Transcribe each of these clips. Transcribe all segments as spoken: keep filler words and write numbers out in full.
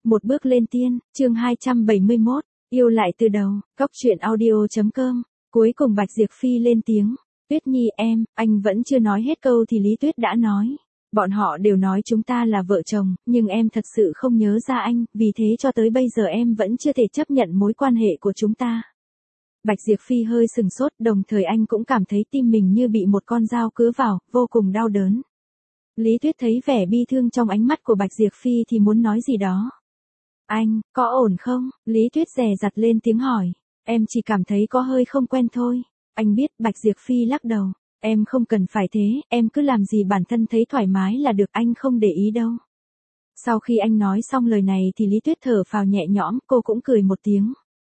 Một bước lên tiên, chương hai trăm bảy mươi mốt, yêu lại từ đầu, góc truyện audio chấm com. Cuối cùng Bạch Diệp Phi lên tiếng, Tuyết Nhi em, anh vẫn chưa nói hết câu thì Lý Tuyết đã nói. Bọn họ đều nói chúng ta là vợ chồng, nhưng em thật sự không nhớ ra anh, vì thế cho tới bây giờ em vẫn chưa thể chấp nhận mối quan hệ của chúng ta. Bạch Diệp Phi hơi sừng sốt, đồng thời anh cũng cảm thấy tim mình như bị một con dao cứa vào, vô cùng đau đớn. Lý Tuyết thấy vẻ bi thương trong ánh mắt của Bạch Diệp Phi thì muốn nói gì đó. Anh, có ổn không? Lý Tuyết dè dặt lên tiếng hỏi. Em chỉ cảm thấy có hơi không quen thôi. Anh biết. Bạch Diệp Phi lắc đầu. Em không cần phải thế, em cứ làm gì bản thân thấy thoải mái là được, anh không để ý đâu. Sau khi anh nói xong lời này thì Lý Tuyết thở phào nhẹ nhõm, cô cũng cười một tiếng.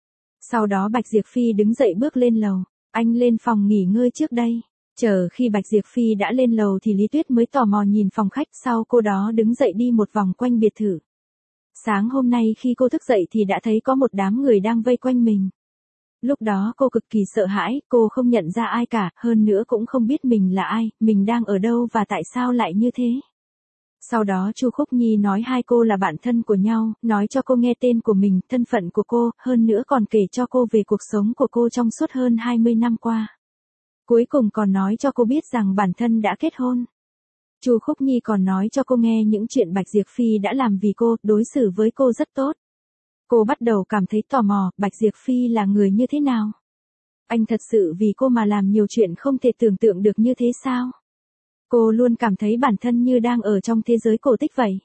Sau đó Bạch Diệp Phi đứng dậy bước lên lầu. Anh lên phòng nghỉ ngơi trước đây. Chờ khi Bạch Diệp Phi đã lên lầu thì Lý Tuyết mới tò mò nhìn phòng khách, sau cô đó đứng dậy đi một vòng quanh biệt thự. Sáng hôm nay khi cô thức dậy thì đã thấy có một đám người đang vây quanh mình. Lúc đó cô cực kỳ sợ hãi, cô không nhận ra ai cả, hơn nữa cũng không biết mình là ai, mình đang ở đâu và tại sao lại như thế. Sau đó Chu Khúc Nhi nói hai cô là bạn thân của nhau, nói cho cô nghe tên của mình, thân phận của cô, hơn nữa còn kể cho cô về cuộc sống của cô trong suốt hơn hai mươi năm qua. Cuối cùng còn nói cho cô biết rằng bản thân đã kết hôn. Chu Khúc Nhi còn nói cho cô nghe những chuyện Bạch Diệp Phi đã làm vì cô, đối xử với cô rất tốt. Cô bắt đầu cảm thấy tò mò, Bạch Diệp Phi là người như thế nào? Anh thật sự vì cô mà làm nhiều chuyện không thể tưởng tượng được như thế sao? Cô luôn cảm thấy bản thân như đang ở trong thế giới cổ tích vậy.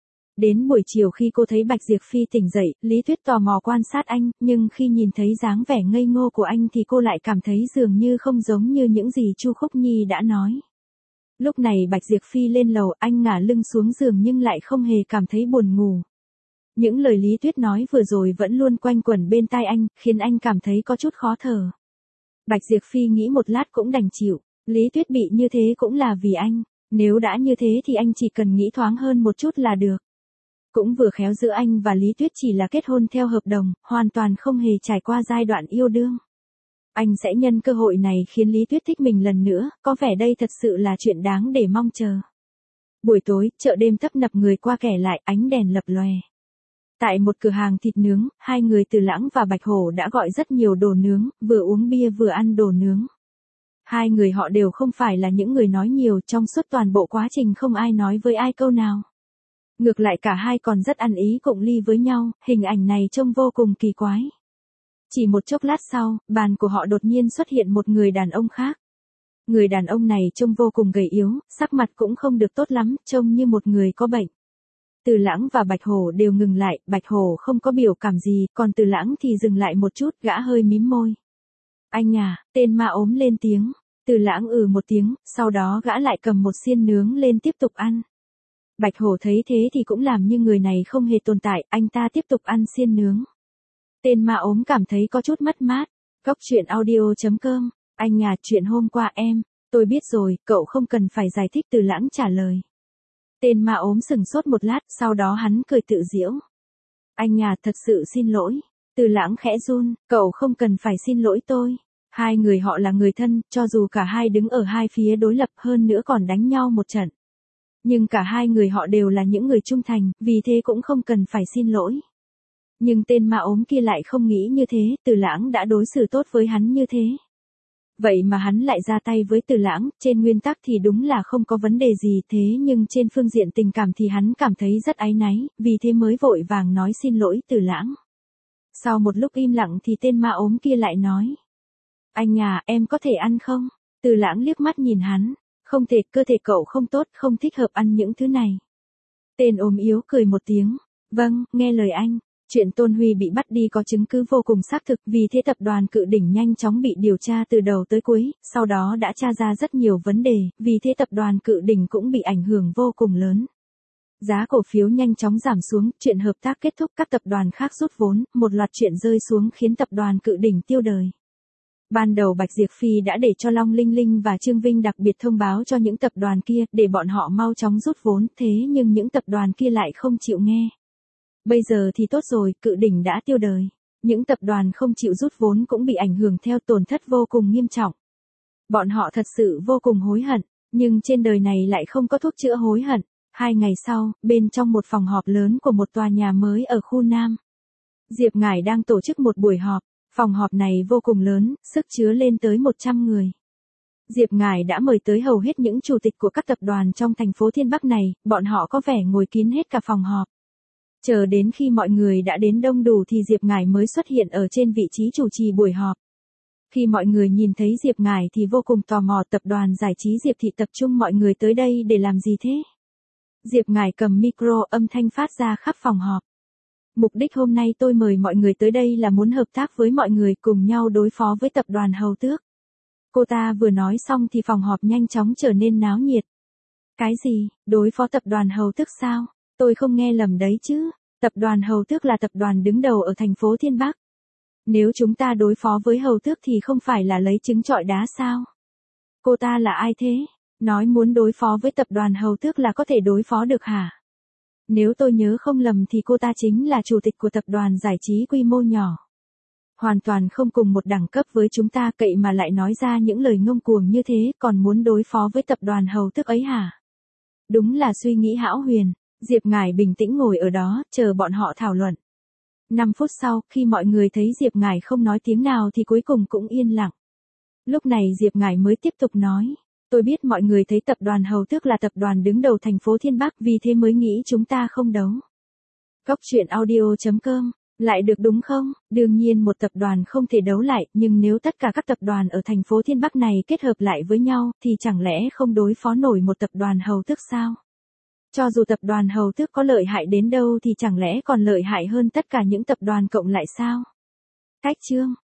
Đến buổi chiều khi cô thấy Bạch Diệp Phi tỉnh dậy, Lý Tuyết tò mò quan sát anh, nhưng khi nhìn thấy dáng vẻ ngây ngô của anh thì cô lại cảm thấy dường như không giống như những gì Chu Khúc Nhi đã nói. Lúc này Bạch Diệp Phi lên lầu, anh ngả lưng xuống giường nhưng lại không hề cảm thấy buồn ngủ. Những lời Lý Tuyết nói vừa rồi vẫn luôn quanh quẩn bên tai anh, khiến anh cảm thấy có chút khó thở. Bạch Diệp Phi nghĩ một lát cũng đành chịu, Lý Tuyết bị như thế cũng là vì anh, nếu đã như thế thì anh chỉ cần nghĩ thoáng hơn một chút là được. Cũng vừa khéo giữa anh và Lý Tuyết chỉ là kết hôn theo hợp đồng, hoàn toàn không hề trải qua giai đoạn yêu đương. Anh sẽ nhân cơ hội này khiến Lý Tuyết thích mình lần nữa, có vẻ đây thật sự là chuyện đáng để mong chờ. Buổi tối, chợ đêm tấp nập người qua kẻ lại, ánh đèn lập lòe. Tại một cửa hàng thịt nướng, hai người Từ Lãng và Bạch Hổ đã gọi rất nhiều đồ nướng, vừa uống bia vừa ăn đồ nướng. Hai người họ đều không phải là những người nói nhiều, trong suốt toàn bộ quá trình không ai nói với ai câu nào. Ngược lại cả hai còn rất ăn ý cụng ly với nhau, hình ảnh này trông vô cùng kỳ quái. Chỉ một chốc lát sau, bàn của họ đột nhiên xuất hiện một người đàn ông khác. Người đàn ông này trông vô cùng gầy yếu, sắc mặt cũng không được tốt lắm, trông như một người có bệnh. Từ Lãng và Bạch Hổ đều ngừng lại, Bạch Hổ không có biểu cảm gì, còn Từ Lãng thì dừng lại một chút, gã hơi mím môi. Anh à, tên ma ốm lên tiếng. Từ Lãng ừ một tiếng, sau đó gã lại cầm một xiên nướng lên tiếp tục ăn. Bạch Hổ thấy thế thì cũng làm như người này không hề tồn tại, anh ta tiếp tục ăn xiên nướng. Tên ma ốm cảm thấy có chút mất mát. Góc truyện audio chấm com. Anh à, chuyện hôm qua em, tôi biết rồi, cậu không cần phải giải thích. Từ Lãng trả lời. Tên ma ốm sừng sốt một lát, sau đó hắn cười tự giễu. Anh à, thật sự xin lỗi. Từ Lãng khẽ run, cậu không cần phải xin lỗi tôi. Hai người họ là người thân, cho dù cả hai đứng ở hai phía đối lập hơn nữa còn đánh nhau một trận. Nhưng cả hai người họ đều là những người trung thành, vì thế cũng không cần phải xin lỗi. Nhưng tên ma ốm kia lại không nghĩ như thế, Từ Lãng đã đối xử tốt với hắn như thế. Vậy mà hắn lại ra tay với Từ Lãng, trên nguyên tắc thì đúng là không có vấn đề gì, thế nhưng trên phương diện tình cảm thì hắn cảm thấy rất áy náy, vì thế mới vội vàng nói xin lỗi Từ Lãng. Sau một lúc im lặng thì tên ma ốm kia lại nói. Anh à, em có thể ăn không? Từ Lãng liếc mắt nhìn hắn. Không thể, cơ thể cậu không tốt, không thích hợp ăn những thứ này. Tên ốm yếu cười một tiếng. Vâng, nghe lời anh. Chuyện Tôn Huy bị bắt đi có chứng cứ vô cùng xác thực, vì thế tập đoàn Cự Đỉnh nhanh chóng bị điều tra từ đầu tới cuối, sau đó đã tra ra rất nhiều vấn đề, vì thế tập đoàn Cự Đỉnh cũng bị ảnh hưởng vô cùng lớn. Giá cổ phiếu nhanh chóng giảm xuống, chuyện hợp tác kết thúc, các tập đoàn khác rút vốn, một loạt chuyện rơi xuống khiến tập đoàn Cự Đỉnh tiêu đời. Ban đầu Bạch Diệp Phi đã để cho Long Linh Linh và Trương Vinh đặc biệt thông báo cho những tập đoàn kia, để bọn họ mau chóng rút vốn, thế nhưng những tập đoàn kia lại không chịu nghe. Bây giờ thì tốt rồi, Cự Đỉnh đã tiêu đời. Những tập đoàn không chịu rút vốn cũng bị ảnh hưởng theo, tổn thất vô cùng nghiêm trọng. Bọn họ thật sự vô cùng hối hận, nhưng trên đời này lại không có thuốc chữa hối hận. Hai ngày sau, bên trong một phòng họp lớn của một tòa nhà mới ở khu Nam, Diệp Ngải đang tổ chức một buổi họp. Phòng họp này vô cùng lớn, sức chứa lên tới một trăm người. Diệp Ngải đã mời tới hầu hết những chủ tịch của các tập đoàn trong thành phố Thiên Bắc này, bọn họ có vẻ ngồi kín hết cả phòng họp. Chờ đến khi mọi người đã đến đông đủ thì Diệp Ngải mới xuất hiện ở trên vị trí chủ trì buổi họp. Khi mọi người nhìn thấy Diệp Ngải thì vô cùng tò mò, tập đoàn giải trí Diệp Thị tập trung mọi người tới đây để làm gì thế? Diệp Ngải cầm micro, âm thanh phát ra khắp phòng họp. Mục đích hôm nay tôi mời mọi người tới đây là muốn hợp tác với mọi người cùng nhau đối phó với tập đoàn Hầu Tước. Cô ta vừa nói xong thì phòng họp nhanh chóng trở nên náo nhiệt. Cái gì, đối phó tập đoàn Hầu Tước sao? Tôi không nghe lầm đấy chứ. Tập đoàn Hầu Tước là tập đoàn đứng đầu ở thành phố Thiên Bắc. Nếu chúng ta đối phó với Hầu Tước thì không phải là lấy trứng trọi đá sao? Cô ta là ai thế? Nói muốn đối phó với tập đoàn Hầu Tước là có thể đối phó được hả? Nếu tôi nhớ không lầm thì cô ta chính là chủ tịch của tập đoàn giải trí quy mô nhỏ. Hoàn toàn không cùng một đẳng cấp với chúng ta, cậy mà lại nói ra những lời ngông cuồng như thế, còn muốn đối phó với tập đoàn Hầu Tước ấy hả? Đúng là suy nghĩ hão huyền. Diệp Ngải bình tĩnh ngồi ở đó, chờ bọn họ thảo luận. Năm phút sau, khi mọi người thấy Diệp Ngải không nói tiếng nào thì cuối cùng cũng yên lặng. Lúc này Diệp Ngải mới tiếp tục nói. Tôi biết mọi người thấy tập đoàn Hầu Tước là tập đoàn đứng đầu thành phố Thiên Bắc, vì thế mới nghĩ chúng ta không đấu. Cốc truyện audio chấm com, lại được đúng không? Đương nhiên một tập đoàn không thể đấu lại, nhưng nếu tất cả các tập đoàn ở thành phố Thiên Bắc này kết hợp lại với nhau, thì chẳng lẽ không đối phó nổi một tập đoàn Hầu Tước sao? Cho dù tập đoàn Hầu Tước có lợi hại đến đâu thì chẳng lẽ còn lợi hại hơn tất cả những tập đoàn cộng lại sao? Cách chương